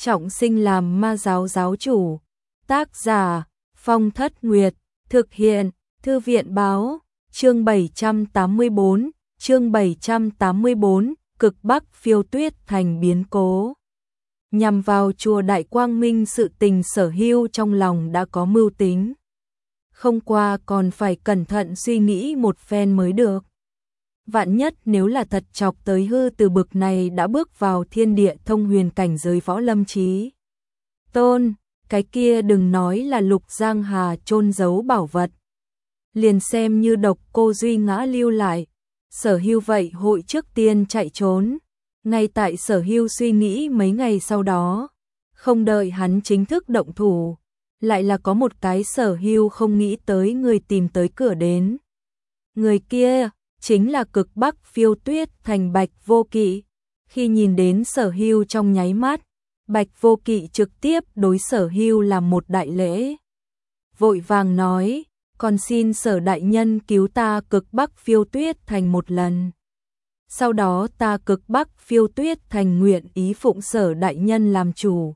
trọng sinh làm ma giáo giáo chủ. Tác giả Phong Thất Nguyệt, thực hiện Thư viện báo, chương 784, chương 784, cực Bắc phiêu tuyết thành biến cố. Nhằm vào chùa Đại Quang Minh, sự tình Sở Hưu trong lòng đã có mưu tính. Không qua còn phải cẩn thận suy nghĩ một phen mới được. Vạn nhất nếu là thật chọc tới hư từ bực này đã bước vào thiên địa thông huyền cảnh giới võ lâm trí tôn, cái kia đừng nói là Lục Giang Hà chôn giấu bảo vật, liền xem như Độc Cô Duy Ngã lưu lại, Sở Hưu vậy hội trước tiên chạy trốn. Ngay tại Sở Hưu suy nghĩ mấy ngày sau đó, không đợi hắn chính thức động thủ, lại là có một cái Sở Hưu không nghĩ tới người tìm tới cửa đến. Người kia chính là cực Bắc phiêu tuyết thành Bạch Vô Kỵ. Khi nhìn đến Sở Hưu trong nháy mắt, Bạch Vô Kỵ trực tiếp đối Sở Hưu làm một đại lễ. Vội vàng nói, còn xin Sở đại nhân cứu ta cực Bắc phiêu tuyết thành một lần. Sau đó ta cực Bắc phiêu tuyết thành nguyện ý phụng Sở đại nhân làm chủ.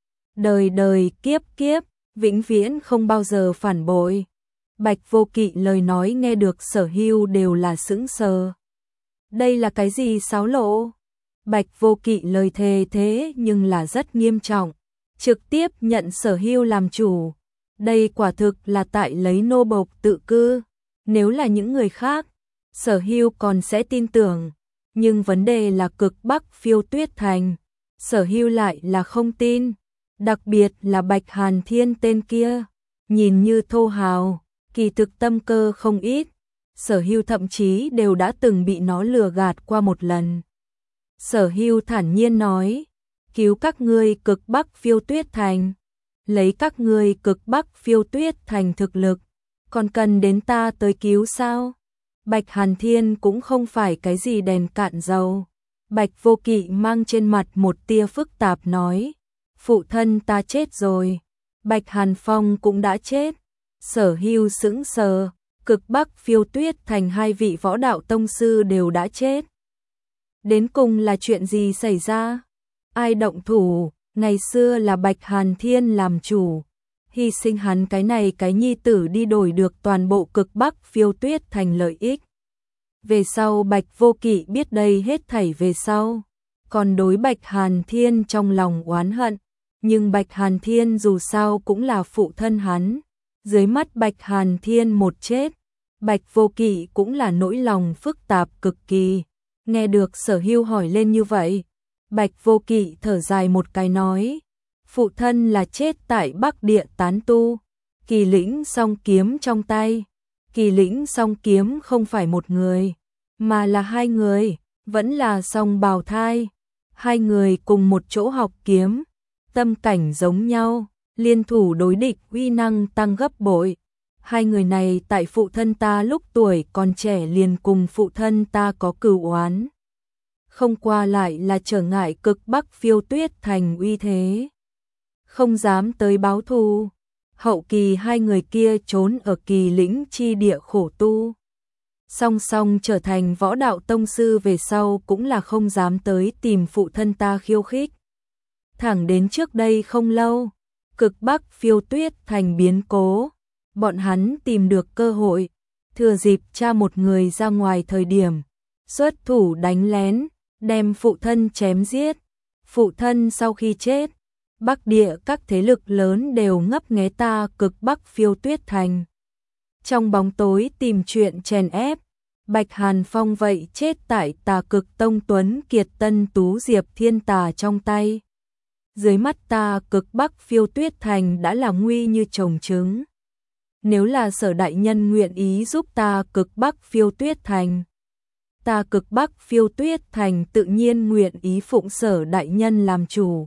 Đời đời kiếp kiếp, vĩnh viễn không bao giờ phản bội. Bạch Vô Kỵ lời nói nghe được Sở Hưu đều là sững sờ. Đây là cái gì xáo lộ? Bạch Vô Kỵ lời thề thế nhưng là rất nghiêm trọng, trực tiếp nhận Sở Hưu làm chủ. Đây quả thực là tại lấy nô bộc tự cư. Nếu là những người khác, Sở Hưu còn sẽ tin tưởng, nhưng vấn đề là cực Bắc phiêu tuyết thành, Sở Hưu lại là không tin. Đặc biệt là Bạch Hàn Thiên tên kia, nhìn như thô hào, kỳ thực tâm cơ không ít. Sở Hưu thậm chí đều đã từng bị nó lừa gạt qua một lần. Sở Hưu thản nhiên nói, cứu các ngươi cực Bắc phiêu tuyết thành, lấy các ngươi cực Bắc phiêu tuyết thành thực lực, còn cần đến ta tới cứu sao? Bạch Hàn Thiên cũng không phải cái gì đèn cạn dầu. Bạch Vô Kỵ mang trên mặt một tia phức tạp nói, phụ thân ta chết rồi, Bạch Hàn Phong cũng đã chết. Sở Hưu sững sờ, cực Bắc phiêu tuyết thành hai vị võ đạo tông sư đều đã chết. Đến cùng là chuyện gì xảy ra? Ai động thủ? Ngày xưa là Bạch Hàn Thiên làm chủ, hy sinh hắn cái này cái nhi tử đi đổi được toàn bộ cực Bắc phiêu tuyết thành lợi ích. Về sau Bạch Vô Kỵ biết đây hết thảy về sau, còn đối Bạch Hàn Thiên trong lòng oán hận, nhưng Bạch Hàn Thiên dù sao cũng là phụ thân hắn. Dưới mắt Bạch Hàn Thiên một chết, Bạch Vô Kỵ cũng là nỗi lòng phức tạp cực kỳ. Nghe được Sở Hưu hỏi lên như vậy, Bạch Vô Kỵ thở dài một cái nói, phụ thân là chết tại Bắc Địa tán tu, Kỳ Lĩnh song kiếm trong tay. Kỳ Lĩnh song kiếm không phải một người, mà là hai người, vẫn là song bào thai. Hai người cùng một chỗ học kiếm, tâm cảnh giống nhau, liên thủ đối địch uy năng tăng gấp bội. Hai người này tại phụ thân ta lúc tuổi còn trẻ liền cùng phụ thân ta có cừu oán. Không qua lại là trở ngại cực Bắc phiêu tuyết thành uy thế, không dám tới báo thù. Hậu kỳ hai người kia trốn ở Kỳ Lĩnh chi địa khổ tu, song song trở thành võ đạo tông sư về sau cũng là không dám tới tìm phụ thân ta khiêu khích. Thẳng đến trước đây không lâu, cực Bắc phiêu tuyết thành biến cố, bọn hắn tìm được cơ hội, thừa dịp cha một người ra ngoài thời điểm, xuất thủ đánh lén, đem phụ thân chém giết. Phụ thân sau khi chết, Bắc Địa các thế lực lớn đều ngấp nghé ta cực Bắc phiêu tuyết thành. Trong bóng tối tìm chuyện chèn ép, Bạch Hàn Phong vậy chết tại Tà Cực Tông Tuấn Kiệt Tân Tú Diệp Thiên Tà trong tay. Dưới mắt ta cực Bắc phiêu tuyết thành đã là nguy như trồng trứng. Nếu là Sở đại nhân nguyện ý giúp ta cực Bắc phiêu tuyết thành, ta cực Bắc phiêu tuyết thành tự nhiên nguyện ý phụng Sở đại nhân làm chủ.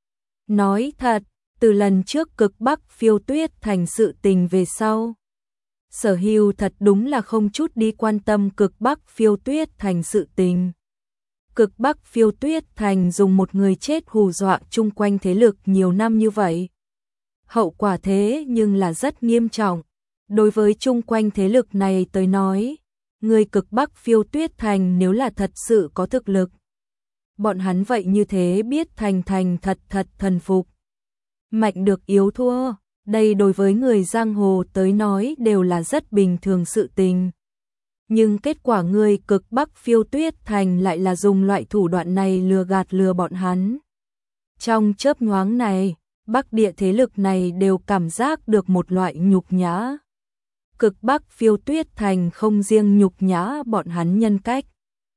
Nói thật, từ lần trước cực Bắc phiêu tuyết thành sự tình về sau, Sở Hưu thật đúng là không chút đi quan tâm cực Bắc phiêu tuyết thành sự tình. Cực Bắc phiêu tuyết thành dùng một người chết hù dọa chung quanh thế lực nhiều năm như vậy. Hậu quả thế nhưng là rất nghiêm trọng. Đối với chung quanh thế lực này tới nói, người cực Bắc phiêu tuyết thành nếu là thật sự có thực lực, bọn hắn vậy như thế biết thành thành thật thật thần phục. Mạnh được yếu thua, đây đối với người giang hồ tới nói đều là rất bình thường sự tình. Nhưng kết quả người cực Bắc Phiêu Tuyết Thành lại là dùng loại thủ đoạn này lừa bọn hắn. Trong chớp nhoáng này, Bắc địa thế lực này đều cảm giác được một loại nhục nhã. Cực Bắc Phiêu Tuyết Thành không riêng nhục nhã bọn hắn nhân cách,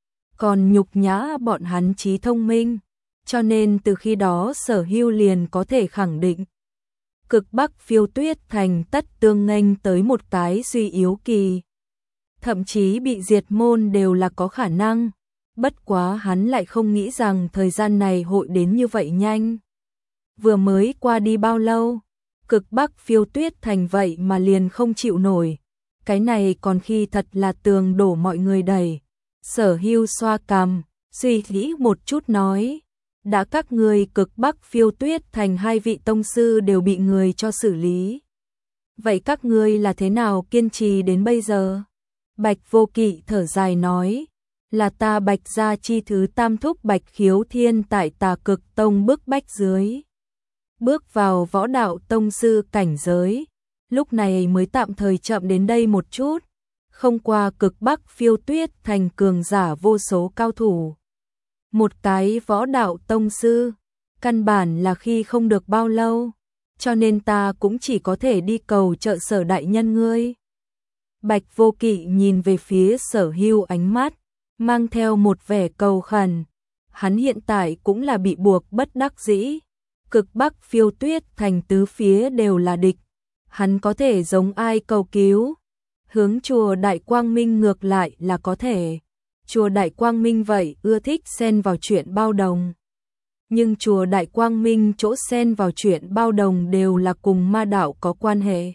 còn nhục nhã bọn hắn trí thông minh, cho nên từ khi đó Sở Hưu liền có thể khẳng định. Cực Bắc Phiêu Tuyết Thành tất tương nghênh tới một cái suy yếu kỳ. Thậm chí bị diệt môn đều là có khả năng, bất quá hắn lại không nghĩ rằng thời gian này hội đến như vậy nhanh. Vừa mới qua đi bao lâu, Cực Bắc Phiêu Tuyết Thành vậy mà liền không chịu nổi. Cái này còn khi thật là tường đổ mọi người đẩy. Sở Hưu xoa cằm, suy nghĩ một chút nói, đã các người Cực Bắc Phiêu Tuyết Thành 2 vị tông sư đều bị người cho xử lý. Vậy các ngươi là thế nào kiên trì đến bây giờ? Bạch Vô Kỵ thở dài nói, là ta Bạch gia chi thứ tam thúc Bạch Khiếu Thiên tại Tà Cực Tông bức bách dưới. Bước vào võ đạo tông sư cảnh giới, lúc này mới tạm thời chậm đến đây một chút, không qua Cực Bắc Phiêu Tuyết Thành cường giả vô số cao thủ. Một cái võ đạo tông sư, căn bản là khi không được bao lâu, cho nên ta cũng chỉ có thể đi cầu trợ Sở đại nhân ngươi. Bạch Vô Kỵ nhìn về phía Sở Hưu ánh mắt, mang theo một vẻ cầu khẩn. Hắn hiện tại cũng là bị buộc bất đắc dĩ. Cực Bắc Phiêu Tuyết Thành tứ phía đều là địch. Hắn có thể giống ai cầu cứu. Hướng chùa Đại Quang Minh ngược lại là có thể. Chùa Đại Quang Minh vậy ưa thích xen vào chuyện bao đồng. Nhưng chùa Đại Quang Minh chỗ xen vào chuyện bao đồng đều là cùng ma đạo có quan hệ.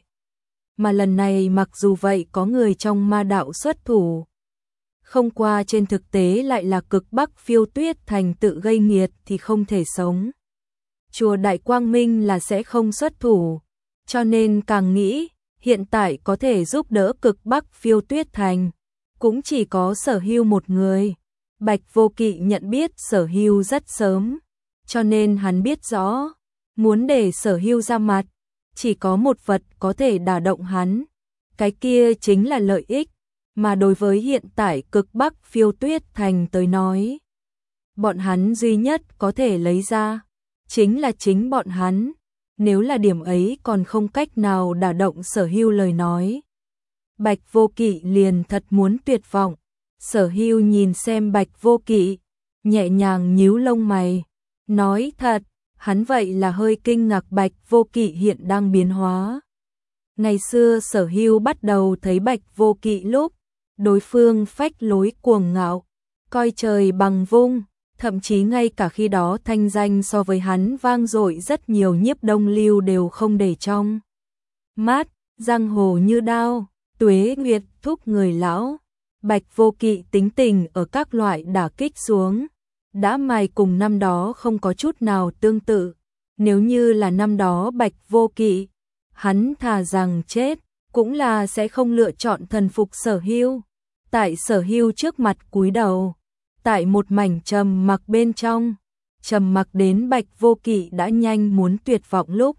Mà lần này mặc dù vậy có người trong ma đạo xuất thủ, không qua trên thực tế lại là Cực Bắc Phiêu Tuyết Thành tự gây nghiệt thì không thể sống. Chùa Đại Quang Minh là sẽ không xuất thủ, cho nên càng nghĩ hiện tại có thể giúp đỡ Cực Bắc Phiêu Tuyết Thành cũng chỉ có Sở Hưu một người. Bạch Vô Kỵ nhận biết Sở Hưu rất sớm, cho nên hắn biết rõ, muốn để Sở Hưu ra mặt, chỉ có một vật có thể đả động hắn, cái kia chính là lợi ích, mà đối với hiện tại Cực Bắc Phiêu Tuyết Thành tới nói, bọn hắn duy nhất có thể lấy ra, chính là chính bọn hắn, nếu là điểm ấy còn không cách nào đả động Sở Hưu lời nói. Bạch Vô Kỵ liền thật muốn tuyệt vọng. Sở Hưu nhìn xem Bạch Vô Kỵ, nhẹ nhàng nhíu lông mày, nói thật, hắn vậy là hơi kinh ngạc Bạch Vô Kỵ hiện đang biến hóa. Ngày xưa Sở Hưu bắt đầu thấy Bạch Vô Kỵ lúc, đối phương phách lối cuồng ngạo, coi trời bằng vung, thậm chí ngay cả khi đó thanh danh so với hắn vang dội rất nhiều nhiếp đông lưu đều không để trong mắt, giang hồ như đao, tuế nguyệt thúc người lão. Bạch Vô Kỵ tính tình ở các loại đả kích xuống, đã mài cùng năm đó không có chút nào tương tự. Nếu như là năm đó Bạch Vô Kỵ, hắn thà rằng chết, cũng là sẽ không lựa chọn thần phục Sở Hưu. Tại Sở Hưu trước mặt cúi đầu, tại một mảnh trầm mặc bên trong, trầm mặc đến Bạch Vô Kỵ đã nhanh muốn tuyệt vọng lúc.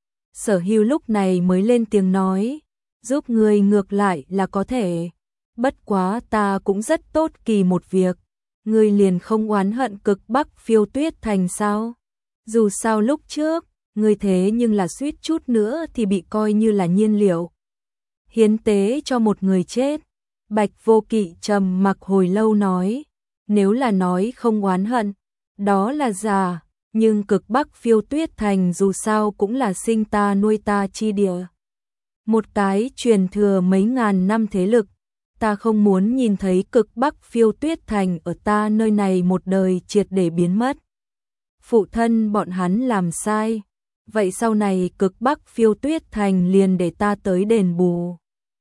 Sở Hưu lúc này mới lên tiếng nói, giúp người ngược lại là có thể. Bất quá ta cũng rất tốt kỳ một việc, ngươi liền không oán hận Cực Bắc Phiêu Tuyết Thành sao? Dù sao lúc trước, ngươi thế nhưng là suýt chút nữa thì bị coi như là nhiên liệu hiến tế cho một người chết. Bạch Vô Kỵ trầm mặc hồi lâu nói, nếu là nói không oán hận, đó là giả, nhưng Cực Bắc Phiêu Tuyết Thành dù sao cũng là sinh ta nuôi ta chi địa. Một cái truyền thừa mấy ngàn năm thế lực, ta không muốn nhìn thấy Cực Bắc Phiêu Tuyết Thành ở ta nơi này một đời triệt để biến mất. Phụ thân bọn hắn làm sai, vậy sau này Cực Bắc Phiêu Tuyết Thành liền để ta tới đền bù.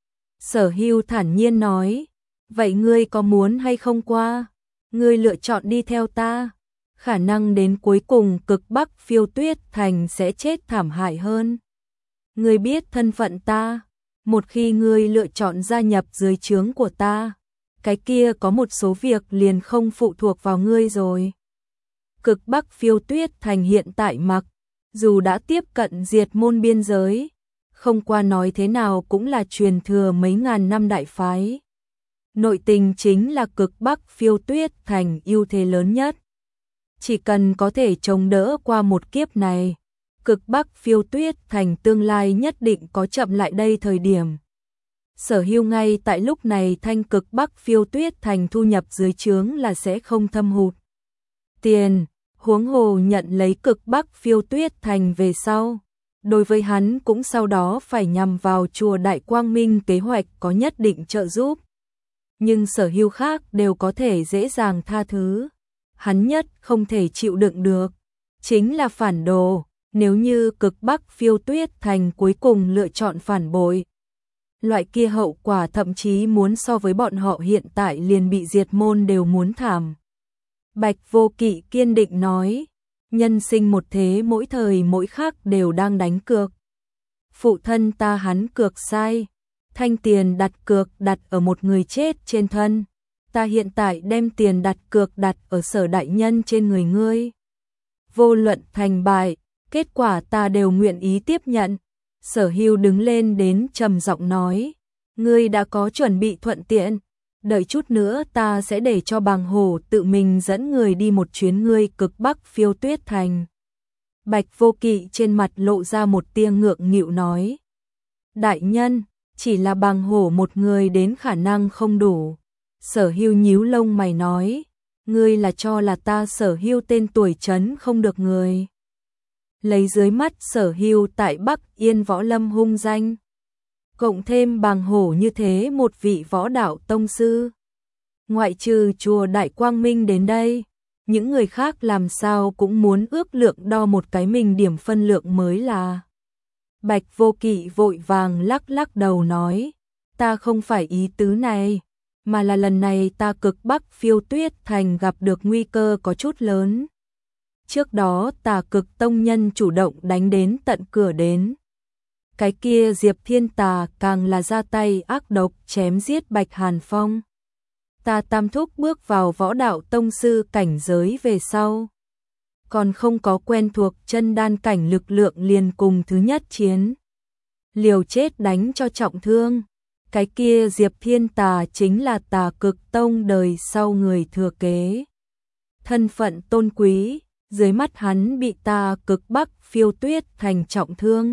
Sở Hưu thản nhiên nói, vậy ngươi có muốn hay không qua? Ngươi lựa chọn đi theo ta, khả năng đến cuối cùng Cực Bắc Phiêu Tuyết Thành sẽ chết thảm hại hơn. Ngươi biết thân phận ta, một khi ngươi lựa chọn gia nhập dưới trướng của ta, cái kia có một số việc liền không phụ thuộc vào ngươi rồi. Cực Bắc Phiêu Tuyết Thành hiện tại mặc dù đã tiếp cận diệt môn biên giới, không qua nói thế nào cũng là truyền thừa mấy ngàn năm đại phái. Nội tình chính là Cực Bắc Phiêu Tuyết Thành ưu thế lớn nhất. Chỉ cần có thể chống đỡ qua một kiếp này, Cực Bắc Phiêu Tuyết Thành tương lai nhất định có chậm lại đây thời điểm. Sở Hưu ngay tại lúc này thanh Cực Bắc Phiêu Tuyết Thành thu nhập dưới trướng là sẽ không thâm hụt tiền, huống hồ nhận lấy Cực Bắc Phiêu Tuyết Thành về sau. Đối với hắn cũng sau đó phải nhằm vào chùa Đại Quang Minh kế hoạch có nhất định trợ giúp. Nhưng Sở Hưu khác đều có thể dễ dàng tha thứ. Hắn nhất không thể chịu đựng được chính là phản đồ, nếu như Cực Bắc Phiêu Tuyết Thành cuối cùng lựa chọn phản bội. Loại kia hậu quả thậm chí muốn so với bọn họ hiện tại liền bị diệt môn đều muốn thảm. Bạch Vô Kỵ kiên định nói, nhân sinh một thế mỗi thời mỗi khắc đều đang đánh cược. Phụ thân ta hắn cược sai, thanh tiền đặt cược đặt ở một người chết trên thân. Ta hiện tại đem tiền đặt cược đặt ở Sở đại nhân trên người ngươi. Vô luận thành bại, kết quả ta đều nguyện ý tiếp nhận. Sở Hưu đứng lên đến trầm giọng nói, ngươi đã có chuẩn bị thuận tiện, đợi chút nữa ta sẽ để cho Bàng Hổ tự mình dẫn người đi một chuyến ngươi Cực Bắc Phiêu Tuyết Thành. Bạch Vô Kỵ trên mặt lộ ra một tia ngượng nghịu nói, đại nhân, chỉ là Bàng Hổ một người đến khả năng không đủ. Sở Hưu nhíu lông mày nói, ngươi là cho là ta Sở Hưu tên tuổi trấn không được người. Lấy dưới mắt Sở Hưu tại Bắc Yên võ lâm hung danh, cộng thêm Bàng Hổ như thế một vị võ đạo tông sư, ngoại trừ chùa Đại Quang Minh đến đây, những người khác làm sao cũng muốn ước lượng đo một cái mình điểm phân lượng mới là. Bạch Vô Kỵ vội vàng lắc lắc đầu nói, ta không phải ý tứ này, mà là lần này ta Cực Bắc Phiêu Tuyết Thành gặp được nguy cơ có chút lớn. Trước đó Tà Cực tông nhân chủ động đánh đến tận cửa đến. Cái kia Diệp Thiên Tà càng là ra tay ác độc chém giết Bạch Hàn Phong. Ta tam thúc bước vào võ đạo tông sư cảnh giới về sau, còn không có quen thuộc chân đan cảnh lực lượng liền cùng thứ nhất chiến. Liều chết đánh cho trọng thương. Cái kia Diệp Thiên Tà chính là Tà Cực tông đời sau người thừa kế. Thân phận tôn quý, dưới mắt hắn bị Tà Cực Bắc Phiêu Tuyết Thành trọng thương.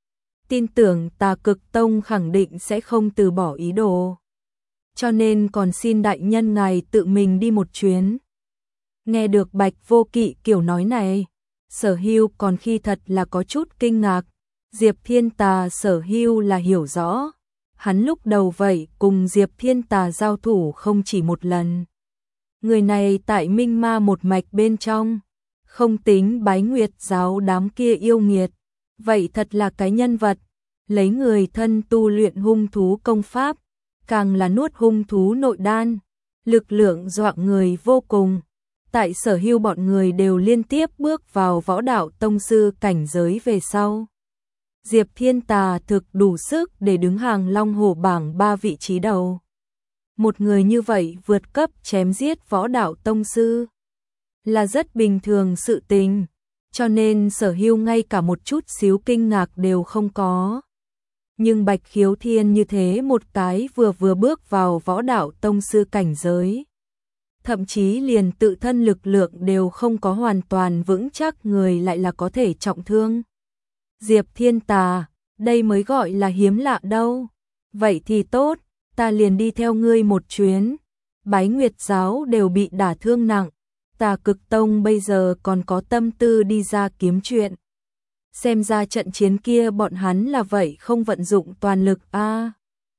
Tin tưởng Tà Cực tông khẳng định sẽ không từ bỏ ý đồ. Cho nên còn xin đại nhân ngài tự mình đi một chuyến. Nghe được Bạch Vô Kỵ kiểu nói này, Sở Hưu còn khi thật là có chút kinh ngạc. Diệp Thiên Tà Sở Hưu là hiểu rõ. Hắn lúc đầu vậy cùng Diệp Thiên Tà giao thủ không chỉ một lần. Người này tại Minh Ma một mạch bên trong, không tính Bái Nguyệt giáo đám kia yêu nghiệt, vậy thật là cái nhân vật, lấy người thân tu luyện hung thú công pháp, càng là nuốt hung thú nội đan, lực lượng doạng người vô cùng. Tại Sở Hưu bọn người đều liên tiếp bước vào võ đạo tông sư cảnh giới về sau. Diệp Thiên Tà thực đủ sức để đứng hàng Long Hổ bảng 3 vị trí đầu. Một người như vậy vượt cấp chém giết võ đạo tông sư là rất bình thường sự tình, cho nên Sở Hưu ngay cả một chút xíu kinh ngạc đều không có. Nhưng Bạch Khiếu Thiên như thế một cái vừa bước vào võ đạo tông sư cảnh giới, thậm chí liền tự thân lực lượng đều không có hoàn toàn vững chắc người lại là có thể trọng thương. Diệp Thiên Tà, đây mới gọi là hiếm lạ đâu. Vậy thì tốt, ta liền đi theo ngươi một chuyến. Bái Nguyệt giáo đều bị đả thương nặng, Tà Cực tông bây giờ còn có tâm tư đi ra kiếm chuyện. Xem ra trận chiến kia bọn hắn là vậy không vận dụng toàn lực a.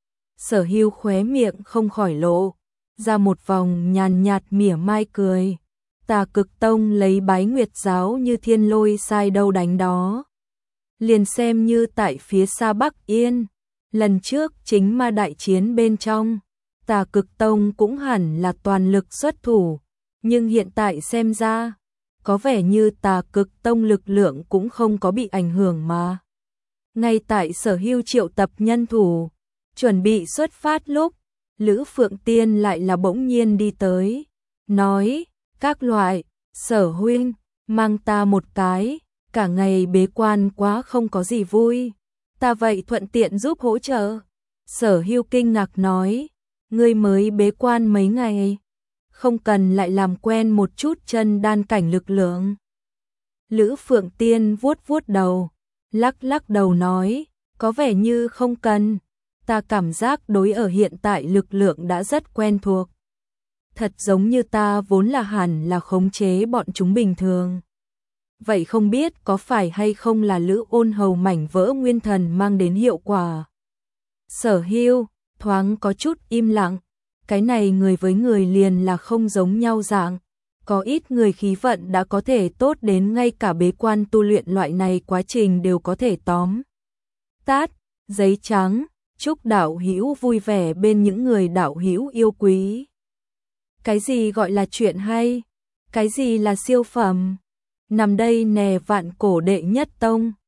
Sở Hưu khóe miệng không khỏi lộ ra một vòng nhàn nhạt mỉa mai cười. Tà Cực tông lấy Bái Nguyệt giáo như thiên lôi sai đâu đánh đó. Liền xem như tại phía xa Bắc Yên, lần trước chính ma đại chiến bên trong, Tà Cực tông cũng hẳn là toàn lực xuất thủ, nhưng hiện tại xem ra, có vẻ như Tà Cực tông lực lượng cũng không có bị ảnh hưởng mà. Ngay tại Sở Hưu triệu tập nhân thủ, chuẩn bị xuất phát lúc, Lữ Phượng Tiên lại là bỗng nhiên đi tới, nói, các loại, Sở huynh, mang ta một cái, cả ngày bế quan quá không có gì vui. Ta vậy thuận tiện giúp hỗ trợ. Sở Hưu kinh ngạc nói, ngươi mới bế quan mấy ngày, không cần lại làm quen một chút chân đan cảnh lực lượng. Lữ Phượng Tiên vuốt vuốt đầu, lắc lắc đầu nói, có vẻ như không cần, ta cảm giác đối ở hiện tại lực lượng đã rất quen thuộc. Thật giống như ta vốn là hẳn là khống chế bọn chúng bình thường. Vậy không biết có phải hay không là Lữ Ôn Hầu mảnh vỡ nguyên thần mang đến hiệu quả. Sở Hưu thoáng có chút im lặng, cái này người với người liền là không giống nhau dạng. Có ít người khí vận đã có thể tốt đến ngay cả bế quan tu luyện loại này quá trình đều có thể tóm tát, giấy trắng, chúc đạo hữu vui vẻ bên những người đạo hữu yêu quý. Cái gì gọi là chuyện hay? Cái gì là siêu phẩm? Nằm đây nè vạn cổ đệ nhất tông.